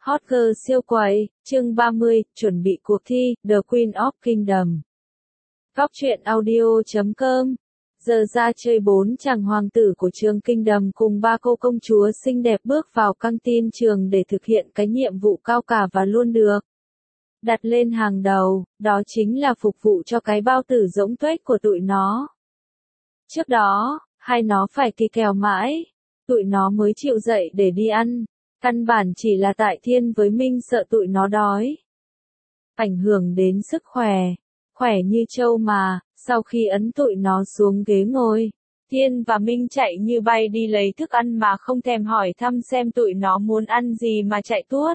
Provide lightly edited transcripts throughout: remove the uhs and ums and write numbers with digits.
Hot girl siêu quậy, chương 30, chuẩn bị cuộc thi, The Queen of Kingdom. Góc truyện audio.com. Giờ ra chơi 4 chàng hoàng tử của trường Kingdom cùng 3 cô công chúa xinh đẹp bước vào căng tin trường để thực hiện cái nhiệm vụ cao cả và luôn được đặt lên hàng đầu, đó chính là phục vụ cho cái bao tử rỗng tuếch của tụi nó. Trước đó, hai nó phải kỳ kèo mãi, tụi nó mới chịu dậy để đi ăn. Căn bản chỉ là tại Thiên với Minh sợ tụi nó đói. Ảnh hưởng đến sức khỏe. Khỏe như trâu mà, sau khi ấn tụi nó xuống ghế ngồi, Thiên và Minh chạy như bay đi lấy thức ăn mà không thèm hỏi thăm xem tụi nó muốn ăn gì mà chạy tuốt.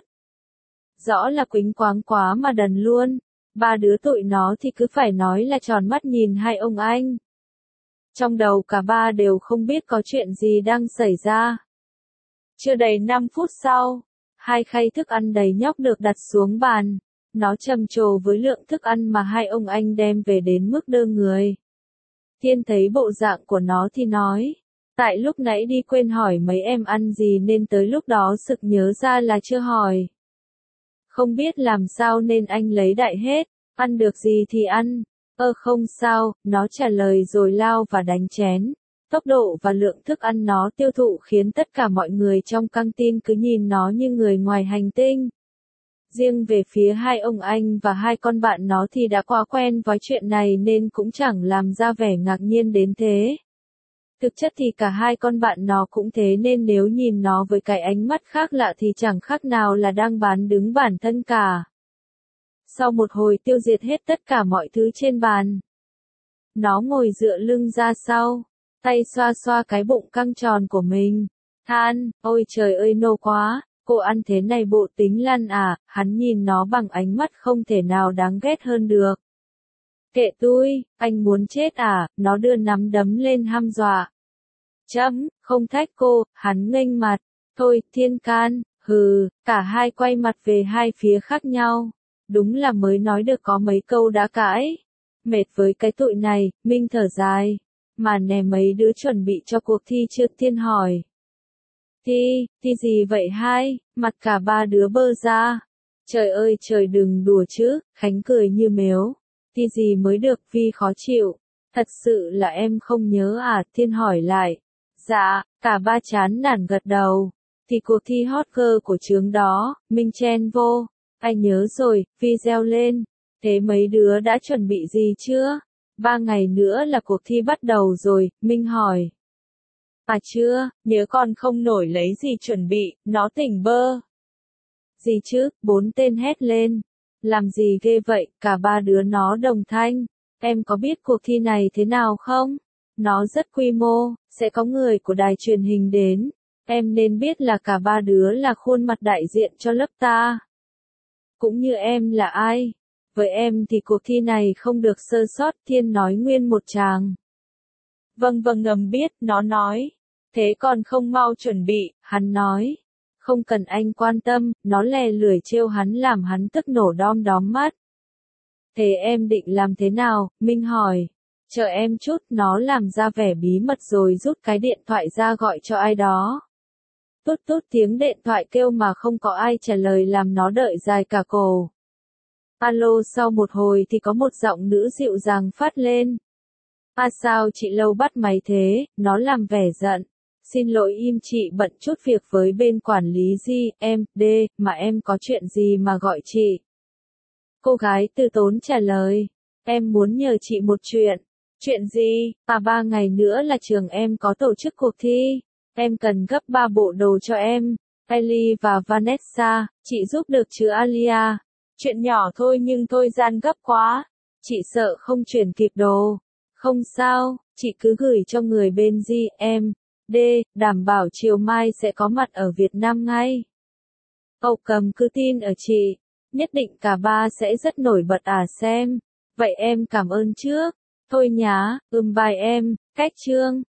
Rõ là quýnh quáng quá mà đần luôn. Ba đứa tụi nó thì cứ phải nói là tròn mắt nhìn hai ông anh. Trong đầu cả ba đều không biết có chuyện gì đang xảy ra. Chưa đầy 5 phút sau, hai khay thức ăn đầy nhóc được đặt xuống bàn. Nó trầm trồ với lượng thức ăn mà hai ông anh đem về đến mức đơ người. Thiên thấy bộ dạng của nó thì nói, tại lúc nãy đi quên hỏi mấy em ăn gì nên tới lúc đó sực nhớ ra là chưa hỏi. Không biết làm sao nên anh lấy đại hết, ăn được gì thì ăn. Không sao, nó trả lời rồi lao và đánh chén. Tốc độ và lượng thức ăn nó tiêu thụ khiến tất cả mọi người trong căng tin cứ nhìn nó như người ngoài hành tinh. Riêng về phía hai ông anh và hai con bạn nó thì đã quá quen với chuyện này nên cũng chẳng làm ra vẻ ngạc nhiên đến thế. Thực chất thì cả hai con bạn nó cũng thế nên nếu nhìn nó với cái ánh mắt khác lạ thì chẳng khác nào là đang bán đứng bản thân cả. Sau một hồi tiêu diệt hết tất cả mọi thứ trên bàn, nó ngồi dựa lưng ra sau, tay xoa xoa cái bụng căng tròn của mình, than, ôi trời ơi no quá, cô ăn thế này bộ tính lăn à, hắn nhìn nó bằng ánh mắt không thể nào đáng ghét hơn được. Kệ tui, anh muốn chết à, nó đưa nắm đấm lên hăm dọa. Không thách cô, hắn nghênh mặt, thôi, Thiên can, hừ, cả hai quay mặt về hai phía khác nhau. Đúng là mới nói được có mấy câu đã cãi. Mệt với cái tụi này, Minh thở dài. Mà nè mấy đứa chuẩn bị cho cuộc thi chưa? Thiên hỏi. Thi gì vậy hai? Mặt cả ba đứa bơ ra. Trời ơi trời đừng đùa chứ, Khánh cười như mếu. Thi gì mới được Vi khó chịu. Thật sự là em không nhớ à? Thiên hỏi lại. Dạ, cả ba chán nản gật đầu. Thì cuộc thi hot girl của trường đó, Minh chen vô. Anh nhớ rồi, Vi reo lên. Thế mấy đứa đã chuẩn bị gì chưa? 3 ngày nữa là cuộc thi bắt đầu rồi, Minh hỏi. À chưa, nhớ còn không nổi lấy gì chuẩn bị, nó tỉnh bơ. Gì chứ, 4 tên hét lên. Làm gì ghê vậy, cả ba đứa nó đồng thanh. Em có biết cuộc thi này thế nào không? Nó rất quy mô, sẽ có người của đài truyền hình đến. Em nên biết là cả ba đứa là khuôn mặt đại diện cho lớp ta. Cũng như em là ai? Với em thì cuộc thi này không được sơ sót, Thiên nói nguyên một tràng. Vâng ngầm biết, nó nói. Thế còn không mau chuẩn bị, hắn nói. Không cần anh quan tâm, nó lè lưỡi trêu hắn làm hắn tức nổ đom đóm mắt. Thế em định làm thế nào? Minh hỏi. Chờ em chút, nó làm ra vẻ bí mật rồi rút cái điện thoại ra gọi cho ai đó. Tút tút tiếng điện thoại kêu mà không có ai trả lời làm nó đợi dài cả cổ. Alo sau một hồi thì có một giọng nữ dịu dàng phát lên. À sao chị Lâu bắt máy thế, nó làm vẻ giận. Xin lỗi im chị bận chút việc với bên quản lý Di, em, D, mà em có chuyện gì mà gọi chị? Cô gái từ tốn trả lời. Em muốn nhờ chị một chuyện. Chuyện gì? 3 ngày nữa là trường em có tổ chức cuộc thi. Em cần gấp 3 bộ đồ cho em. Ellie và Vanessa, chị giúp được chứ Alia? Chuyện nhỏ thôi nhưng tôi gian gấp quá. Chị sợ không chuyển kịp đồ. Không sao, chị cứ gửi cho người bên GM, D, đảm bảo chiều mai sẽ có mặt ở Việt Nam ngay. Cậu cầm cứ tin ở chị. Nhất định cả ba sẽ rất nổi bật à xem. Vậy em cảm ơn trước. Thôi nhá, bye em, cách chương.